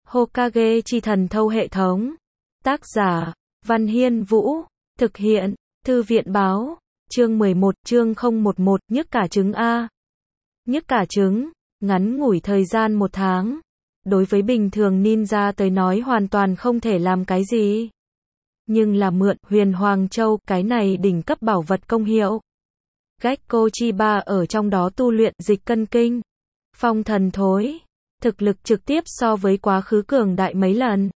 Hokage chi thần thâu hệ thống. Tác giả, Văn Hiên Vũ. Thực hiện, Thư viện báo. Chương 11, chương 011, nhức cả trứng A. Nhức cả trứng, ngắn ngủi thời gian 1 tháng. Đối với bình thường ninja tới nói hoàn toàn không thể làm cái gì. Nhưng là mượn Huyền Hoàng Châu, cái này đỉnh cấp bảo vật công hiệu. Gekko Chiba ở trong đó tu luyện dịch cân kinh. Phong thần thối. Thực lực trực tiếp so với quá khứ cường đại mấy lần.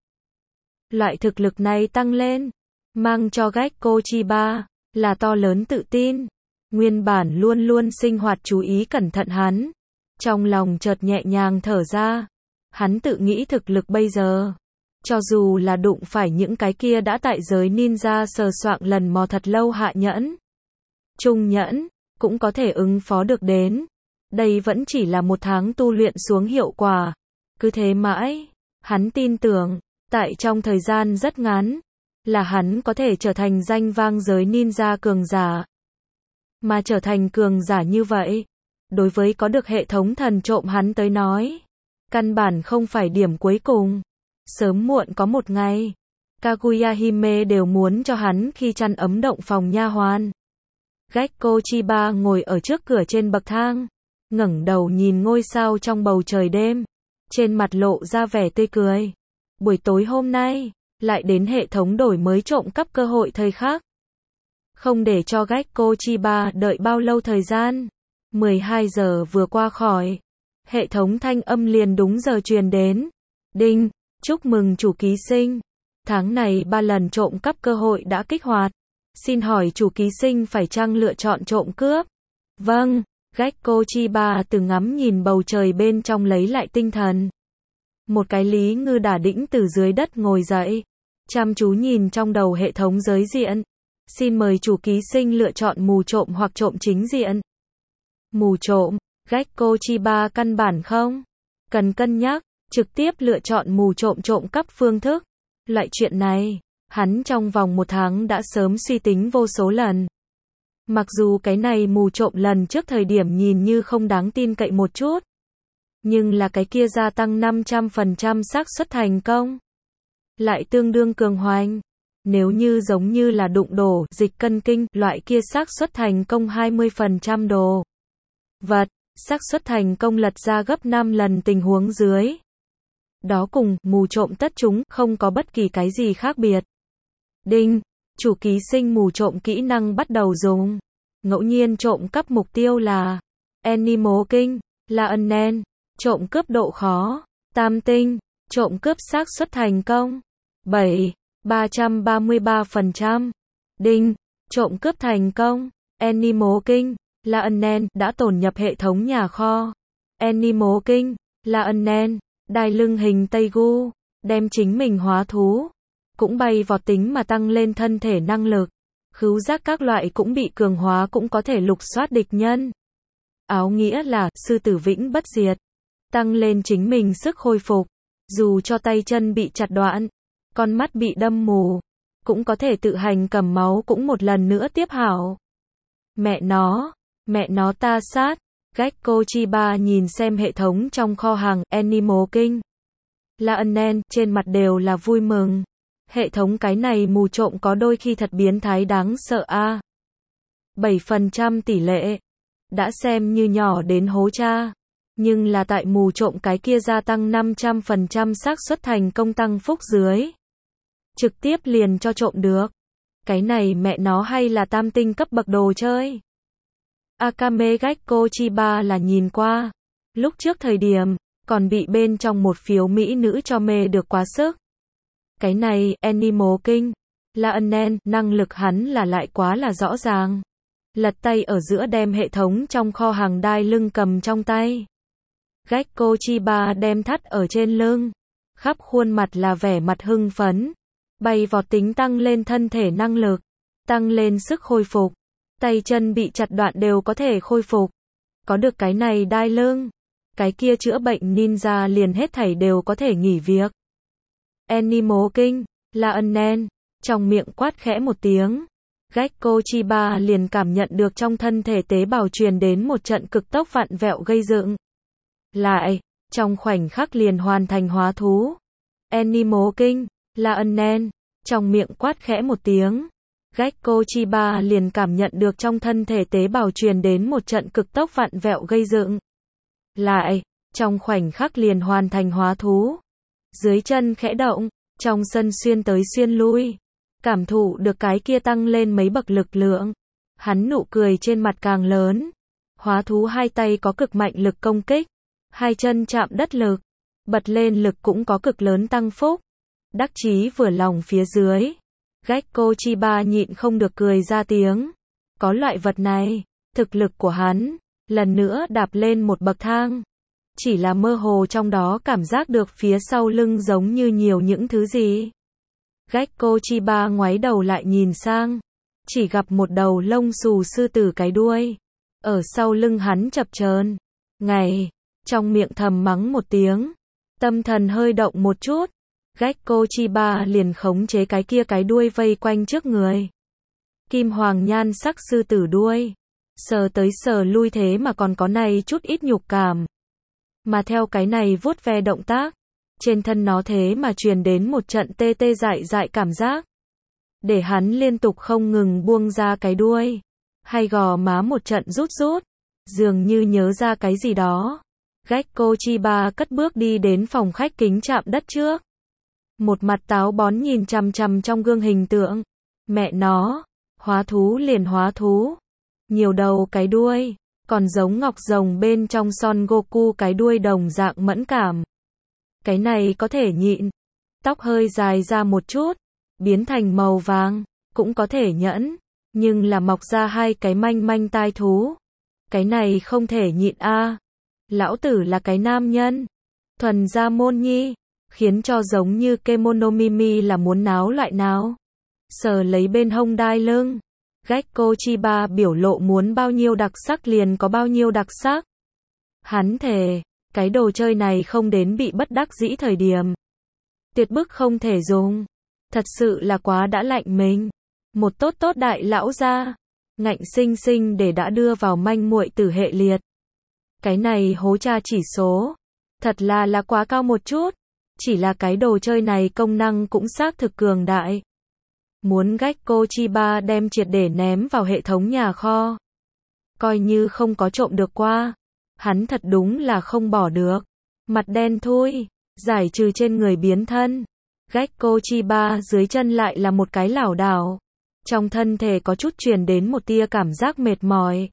Loại thực lực này tăng lên, mang cho Gekko Chiba là to lớn tự tin. Nguyên bản luôn luôn sinh hoạt chú ý cẩn thận hắn, trong lòng chợt nhẹ nhàng thở ra. Hắn tự nghĩ thực lực bây giờ, cho dù là đụng phải những cái kia đã tại giới ninja sờ soạng lần mò thật lâu hạ nhẫn, trung nhẫn, cũng có thể ứng phó được đến. Đây vẫn chỉ là 1 tháng tu luyện xuống hiệu quả. Cứ thế mãi, hắn tin tưởng, tại trong thời gian rất ngắn, là hắn có thể trở thành danh vang giới ninja cường giả. Mà trở thành cường giả như vậy, đối với có được hệ thống thần trộm hắn tới nói, căn bản không phải điểm cuối cùng. Sớm muộn có một ngày, Kaguya Hime đều muốn cho hắn khi chăn ấm động phòng nha hoàn. Gekko Chiba ngồi ở trước cửa trên bậc thang, ngẩng đầu nhìn ngôi sao trong bầu trời đêm, trên mặt lộ ra vẻ tươi cười. Buổi tối hôm nay, lại đến hệ thống đổi mới trộm cắp cơ hội thời khắc. Không để cho Gekko Chiba đợi bao lâu thời gian, 12 giờ vừa qua khỏi, hệ thống thanh âm liền đúng giờ truyền đến. Đinh, chúc mừng chủ ký sinh. Tháng này 3 lần trộm cắp cơ hội đã kích hoạt. Xin hỏi chủ ký sinh phải chăng lựa chọn trộm cướp? Vâng. Gekko Chiba từ ngắm nhìn bầu trời bên trong lấy lại tinh thần. Một cái Lý Ngư đả đĩnh từ dưới đất ngồi dậy, chăm chú nhìn trong đầu hệ thống giới diện. Xin mời chủ ký sinh lựa chọn mù trộm hoặc trộm chính diện. Mù trộm, Gekko Chiba căn bản không cần cân nhắc, trực tiếp lựa chọn mù trộm trộm cắp phương thức. Loại chuyện này, hắn trong vòng 1 tháng đã sớm suy tính vô số lần. Mặc dù cái này mù trộm lần trước thời điểm nhìn như không đáng tin cậy một chút, nhưng là cái kia gia tăng 500% xác suất thành công, lại tương đương cường hoành. Nếu như giống như là đụng đổ dịch cân kinh, loại kia xác suất thành công 20% đồ vật, xác suất thành công lật ra gấp 5 lần tình huống dưới. Đó cùng mù trộm tất chúng không có bất kỳ cái gì khác biệt. Đinh, chủ ký sinh mù trộm kỹ năng bắt đầu dùng. Ngẫu nhiên trộm cắp mục tiêu là Animal King, là Unnen, trộm cướp độ khó, tam tinh, trộm cướp xác suất thành công 333%. Đinh, trộm cướp thành công, Animal King, là Unnen, đã tổn nhập hệ thống nhà kho. Animal King, là Unnen, đai lưng hình Tây Gu, đem chính mình hóa thú, cũng bay vọt tính mà tăng lên thân thể năng lực. Khứu giác các loại cũng bị cường hóa, cũng có thể lục soát địch nhân. Áo nghĩa là sư tử vĩnh bất diệt, tăng lên chính mình sức hồi phục. Dù cho tay chân bị chặt đoạn, con mắt bị đâm mù, cũng có thể tự hành cầm máu cũng một lần nữa tiếp hảo. Mẹ nó ta sát. Gekko Chiba nhìn xem hệ thống trong kho hàng Animal King, là Unnen, trên mặt đều là vui mừng. Hệ thống cái này mù trộm có đôi khi thật biến thái đáng sợ a. 7% tỷ lệ, đã xem như nhỏ đến hố cha. Nhưng là tại mù trộm cái kia gia tăng 500% xác suất thành công tăng phúc dưới, trực tiếp liền cho trộm được. Cái này mẹ nó hay là tam tinh cấp bậc đồ chơi. Akame Gekko Chiba là nhìn qua, lúc trước thời điểm, còn bị bên trong một phiếu mỹ nữ cho mê được quá sức. Cái này, Animal King, là Unnen, năng lực hắn là lại quá là rõ ràng. Lật tay ở giữa đem hệ thống trong kho hàng đai lưng cầm trong tay. Gekko Chiba đem thắt ở trên lưng, khắp khuôn mặt là vẻ mặt hưng phấn. Bay vọt tính tăng lên thân thể năng lực, tăng lên sức hồi phục. Tay chân bị chặt đoạn đều có thể khôi phục. Có được cái này đai lưng, cái kia chữa bệnh ninja liền hết thảy đều có thể nghỉ việc. Animal King, là Unnen, trong miệng quát khẽ một tiếng. Gekko Chiba liền cảm nhận được trong thân thể tế bào truyền đến một trận cực tốc vặn vẹo gây dựng. Lại, trong khoảnh khắc liền hoàn thành hóa thú. Animal King, Lionel, trong miệng quát khẽ một tiếng. Gekko Chiba liền cảm nhận được trong thân thể tế bào truyền đến một trận cực tốc vặn vẹo gây dựng. Lại, trong khoảnh khắc liền hoàn thành hóa thú. Dưới chân khẽ động, trong sân xuyên tới xuyên lui. Cảm thụ được cái kia tăng lên mấy bậc lực lượng. Hắn nụ cười trên mặt càng lớn. Hóa thú hai tay có cực mạnh lực công kích. Hai chân chạm đất lực. Bật lên lực cũng có cực lớn tăng phúc. Đắc chí vừa lòng phía dưới. Gekko Chiba nhịn không được cười ra tiếng. Có loại vật này, thực lực của hắn, lần nữa đạp lên một bậc thang. Chỉ là mơ hồ trong đó cảm giác được phía sau lưng giống như nhiều những thứ gì. Gekko Chiba ngoái đầu lại nhìn sang. Chỉ gặp một đầu lông xù sư tử cái đuôi. Ở sau lưng hắn chập chờn. Ngày, trong miệng thầm mắng một tiếng. Tâm thần hơi động một chút. Gekko Chiba liền khống chế cái kia cái đuôi vây quanh trước người. Kim hoàng nhan sắc sư tử đuôi. Sờ tới sờ lui thế mà còn có này chút ít nhục cảm. Mà theo cái này vuốt ve động tác. Trên thân nó thế mà truyền đến một trận tê tê dại dại cảm giác. Để hắn liên tục không ngừng buông ra cái đuôi. Hay gò má một trận rút rút. Dường như nhớ ra cái gì đó. Gekko Chiba cất bước đi đến phòng khách kính chạm đất trước. Một mặt táo bón nhìn chằm chằm trong gương hình tượng. Mẹ nó, hóa thú liền hóa thú. Nhiều đầu cái đuôi, còn giống ngọc rồng bên trong Son Goku cái đuôi đồng dạng mẫn cảm. Cái này có thể nhịn. Tóc hơi dài ra một chút, biến thành màu vàng, cũng có thể nhẫn. Nhưng là mọc ra hai cái manh manh tai thú. Cái này không thể nhịn a. Lão tử là cái nam nhân. Thuần gia môn nhi. Khiến cho giống như Kemonomimi là muốn náo loại náo. Sờ lấy bên hông đai lưng. Gekko Chiba biểu lộ muốn bao nhiêu đặc sắc liền có bao nhiêu đặc sắc. Hắn thề, cái đồ chơi này không đến bị bất đắc dĩ thời điểm. Tuyệt bức không thể dùng. Thật sự là quá đã lạnh mình. Một tốt tốt đại lão gia. Ngạnh sinh sinh để đã đưa vào manh muội tử hệ liệt. Cái này hố tra chỉ số. Thật là quá cao một chút. Chỉ là cái đồ chơi này công năng cũng xác thực cường đại. Muốn Gekko Chiba đem triệt để ném vào hệ thống nhà kho. Coi như không có trộm được qua. Hắn thật đúng là không bỏ được. Mặt đen thui, giải trừ trên người biến thân. Gekko Chiba dưới chân lại là một cái lảo đảo. Trong thân thể có chút truyền đến một tia cảm giác mệt mỏi.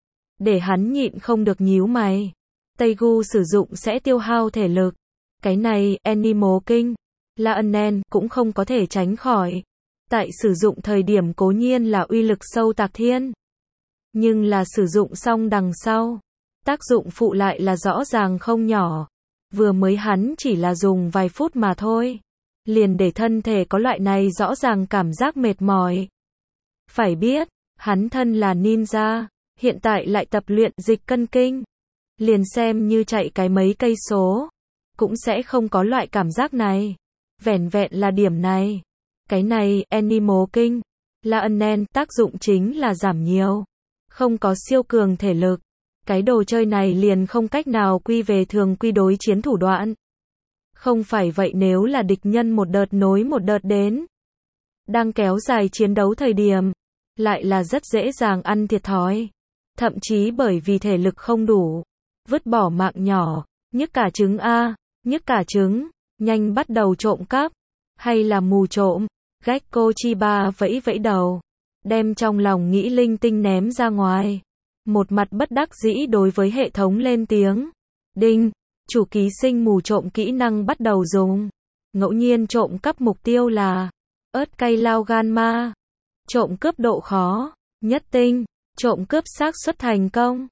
Để hắn nhịn không được nhíu mày. Taegu sử dụng sẽ tiêu hao thể lực. Cái này, Animal King, Lionel cũng không có thể tránh khỏi. Tại sử dụng thời điểm cố nhiên là uy lực sâu tạc thiên. Nhưng là sử dụng xong đằng sau. Tác dụng phụ lại là rõ ràng không nhỏ. Vừa mới hắn chỉ là dùng vài phút mà thôi. Liền để thân thể có loại này rõ ràng cảm giác mệt mỏi. Phải biết, hắn thân là ninja, hiện tại lại tập luyện dịch cân kinh. Liền xem như chạy cái mấy cây số. Cũng sẽ không có loại cảm giác này. Vẻn vẹn là điểm này. Cái này, Animal King, Lionel tác dụng chính là giảm nhiều. Không có siêu cường thể lực. Cái đồ chơi này liền không cách nào quy về thường quy đối chiến thủ đoạn. Không phải vậy nếu là địch nhân một đợt nối một đợt đến. Đang kéo dài chiến đấu thời điểm. Lại là rất dễ dàng ăn thiệt thòi. Thậm chí bởi vì thể lực không đủ. Vứt bỏ mạng nhỏ. Nhức cả trứng a. Nhức cả trứng, nhanh bắt đầu trộm cắp, hay là mù trộm. Gekko Chiba vẫy vẫy đầu, đem trong lòng nghĩ linh tinh ném ra ngoài. Một mặt bất đắc dĩ đối với hệ thống lên tiếng. Đinh, chủ ký sinh mù trộm kỹ năng bắt đầu dùng. Ngẫu nhiên trộm cắp mục tiêu là ớt cay lao gan ma. Trộm cướp độ khó, nhất tinh. Trộm cướp xác suất thành công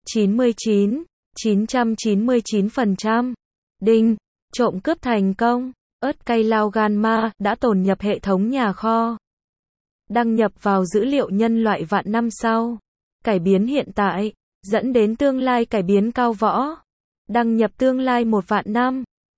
999%. Đinh, trộm cướp thành công, ớt cay lao gan ma đã tồn nhập hệ thống nhà kho. Đăng nhập vào dữ liệu nhân loại vạn năm sau. Cải biến hiện tại, dẫn đến tương lai cải biến cao võ. Đăng nhập tương lai 1 vạn năm.